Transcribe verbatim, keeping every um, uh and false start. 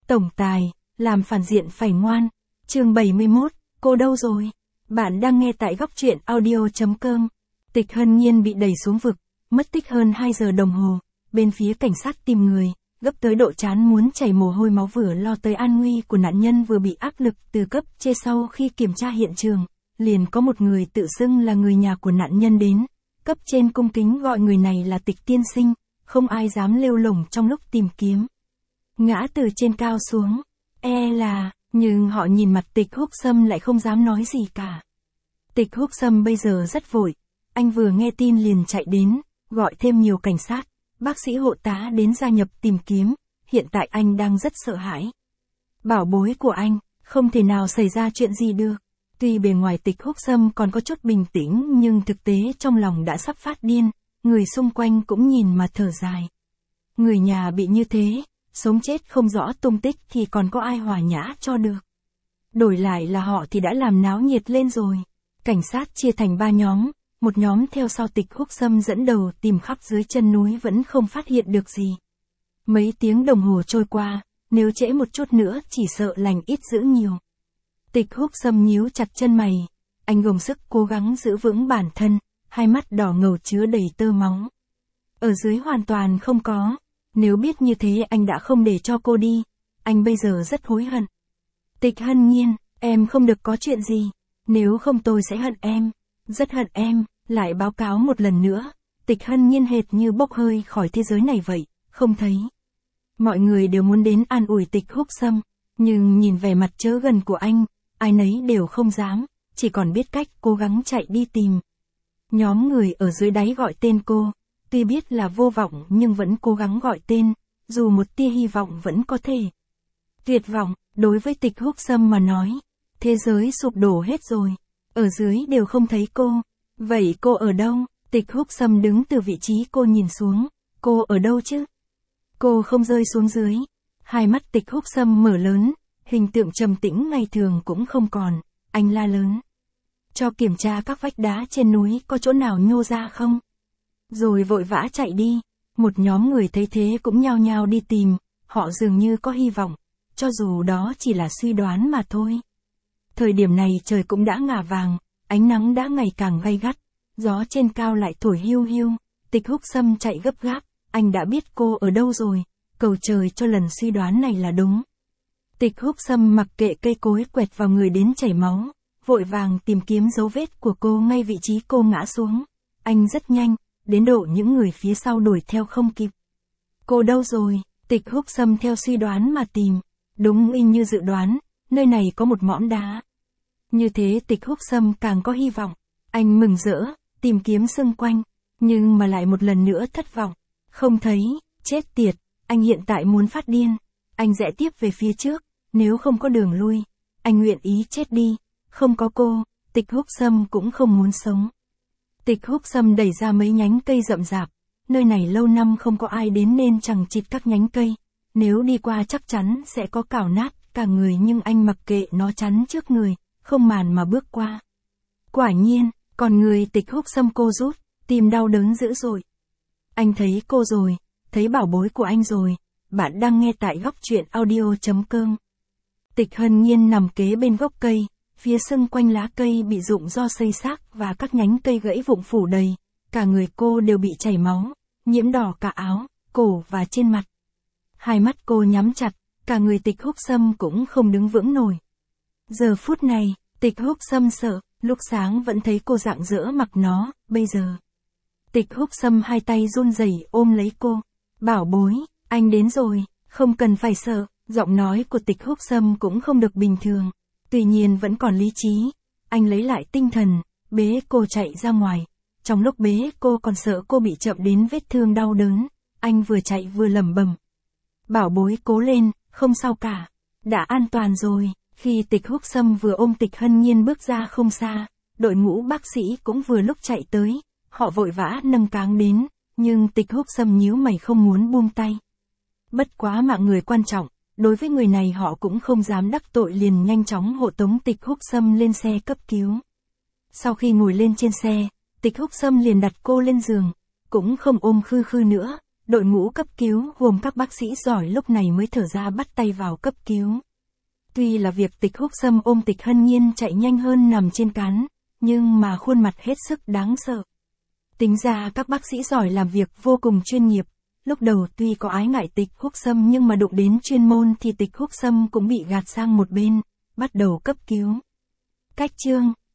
Tổng tài, làm phản diện phải ngoan. Chương bảy mươi mốt, cô đâu rồi? Bạn đang nghe tại góc truyện audio chấm com. Tịch Hân Nhiên bị đẩy xuống vực, mất tích hơn hai giờ đồng hồ, bên phía cảnh sát tìm người, gấp tới độ chán muốn chảy mồ hôi máu vừa lo tới an nguy của nạn nhân vừa bị áp lực từ cấp trên. Sau khi kiểm tra hiện trường, liền có một người tự xưng là người nhà của nạn nhân đến, cấp trên cung kính gọi người này là Tịch tiên sinh, không ai dám lêu lổng trong lúc tìm kiếm. Ngã từ trên cao xuống, e là, nhưng họ nhìn mặt Tịch Húc Sâm lại không dám nói gì cả. Tịch Húc Sâm bây giờ rất vội, anh vừa nghe tin liền chạy đến, gọi thêm nhiều cảnh sát, bác sĩ hộ tá đến gia nhập tìm kiếm, hiện tại anh đang rất sợ hãi. Bảo bối của anh, không thể nào xảy ra chuyện gì được. Tuy bề ngoài Tịch Húc Sâm còn có chút bình tĩnh nhưng thực tế trong lòng đã sắp phát điên, người xung quanh cũng nhìn mà thở dài. Người nhà bị như thế, sống chết không rõ tung tích thì còn có ai hòa nhã cho được. Đổi lại là họ thì đã làm náo nhiệt lên rồi. Cảnh sát chia thành ba nhóm, một nhóm theo sau Tịch Húc Sâm dẫn đầu tìm khắp dưới chân núi vẫn không phát hiện được gì. Mấy tiếng đồng hồ trôi qua, nếu trễ một chút nữa chỉ sợ lành ít dữ nhiều. Tịch Húc Sâm nhíu chặt chân mày, anh gồng sức cố gắng giữ vững bản thân, hai mắt đỏ ngầu chứa đầy tơ máu. Ở dưới hoàn toàn không có, nếu biết như thế anh đã không để cho cô đi, anh bây giờ rất hối hận. Tịch Hân Nhiên, em không được có chuyện gì, nếu không tôi sẽ hận em, rất hận em, lại báo cáo một lần nữa. Tịch Hân Nhiên hệt như bốc hơi khỏi thế giới này vậy, không thấy. Mọi người đều muốn đến an ủi Tịch Húc Sâm, nhưng nhìn vẻ mặt chớ gần của anh, ai nấy đều không dám, chỉ còn biết cách cố gắng chạy đi tìm. Nhóm người ở dưới đáy gọi tên cô, tuy biết là vô vọng nhưng vẫn cố gắng gọi tên, dù một tia hy vọng vẫn có thể. Tuyệt vọng, đối với Tịch Húc Sâm mà nói, thế giới sụp đổ hết rồi, ở dưới đều không thấy cô. Vậy cô ở đâu? Tịch Húc Sâm đứng từ vị trí cô nhìn xuống, cô ở đâu chứ? Cô không rơi xuống dưới. Hai mắt Tịch Húc Sâm mở lớn, hình tượng trầm tĩnh ngày thường cũng không còn, anh la lớn. Cho kiểm tra các vách đá trên núi có chỗ nào nhô ra không? Rồi vội vã chạy đi, một nhóm người thấy thế cũng nhao nhao đi tìm, họ dường như có hy vọng, cho dù đó chỉ là suy đoán mà thôi. Thời điểm này trời cũng đã ngả vàng, ánh nắng đã ngày càng gay gắt, gió trên cao lại thổi hiu hiu. Tịch Húc Sâm chạy gấp gáp, anh đã biết cô ở đâu rồi, cầu trời cho lần suy đoán này là đúng. Tịch Húc Sâm mặc kệ cây cối quẹt vào người đến chảy máu, vội vàng tìm kiếm dấu vết của cô ngay vị trí cô ngã xuống. Anh rất nhanh, đến độ những người phía sau đuổi theo không kịp. Cô đâu rồi? Tịch Húc Sâm theo suy đoán mà tìm, đúng y như dự đoán, nơi này có một mỏm đá. Như thế Tịch Húc Sâm càng có hy vọng, anh mừng rỡ, tìm kiếm xung quanh, nhưng mà lại một lần nữa thất vọng, không thấy, chết tiệt, anh hiện tại muốn phát điên, anh rẽ tiếp về phía trước, nếu không có đường lui, anh nguyện ý chết đi, không có cô, Tịch Húc Sâm cũng không muốn sống. Tịch Húc Sâm đẩy ra mấy nhánh cây rậm rạp, nơi này lâu năm không có ai đến nên chằng chịt các nhánh cây, nếu đi qua chắc chắn sẽ có cào nát cả người nhưng anh mặc kệ nó chắn trước người, không màn mà bước qua. Quả nhiên, còn người Tịch Húc Sâm cô rút, tim đau đớn dữ dội. Anh thấy cô rồi, thấy bảo bối của anh rồi, bạn đang nghe tại góc truyện audio chấm com. Tịch Hân Nhiên nằm kế bên gốc cây, phía xung quanh lá cây bị rụng do xây xát và các nhánh cây gãy vụn phủ đầy, cả người cô đều bị chảy máu, nhiễm đỏ cả áo, cổ và trên mặt. Hai mắt cô nhắm chặt, cả người Tịch Húc Sâm cũng không đứng vững nổi. Giờ phút này, Tịch Húc Sâm sợ, lúc sáng vẫn thấy cô rạng rỡ mặc nó, bây giờ. Tịch Húc Sâm hai tay run rẩy ôm lấy cô. Bảo bối, anh đến rồi, không cần phải sợ. Giọng nói của Tịch Húc Sâm cũng không được bình thường, tuy nhiên vẫn còn lý trí. Anh lấy lại tinh thần, bế cô chạy ra ngoài. Trong lúc bế cô còn sợ cô bị chậm đến vết thương đau đớn, anh vừa chạy vừa lẩm bẩm. Bảo bối cố lên, không sao cả, đã an toàn rồi. Khi Tịch Húc Sâm vừa ôm Tịch Hân Nhiên bước ra không xa, đội ngũ bác sĩ cũng vừa lúc chạy tới, họ vội vã nâng cáng đến, nhưng Tịch Húc Sâm nhíu mày không muốn buông tay. Bất quá mạng người quan trọng, đối với người này họ cũng không dám đắc tội liền nhanh chóng hộ tống Tịch Húc Sâm lên xe cấp cứu. Sau khi ngồi lên trên xe, Tịch Húc Sâm liền đặt cô lên giường, cũng không ôm khư khư nữa, Đội ngũ cấp cứu gồm các bác sĩ giỏi lúc này mới thở ra bắt tay vào cấp cứu. Tuy là việc Tịch Húc Sâm ôm Tịch Hân Nhiên chạy nhanh hơn nằm trên cán, nhưng mà khuôn mặt hết sức đáng sợ. Tính ra các bác sĩ giỏi làm việc vô cùng chuyên nghiệp, lúc đầu tuy có ái ngại Tịch Húc Sâm nhưng mà đụng đến chuyên môn thì Tịch Húc Sâm cũng bị gạt sang một bên, bắt đầu cấp cứu. Cách chương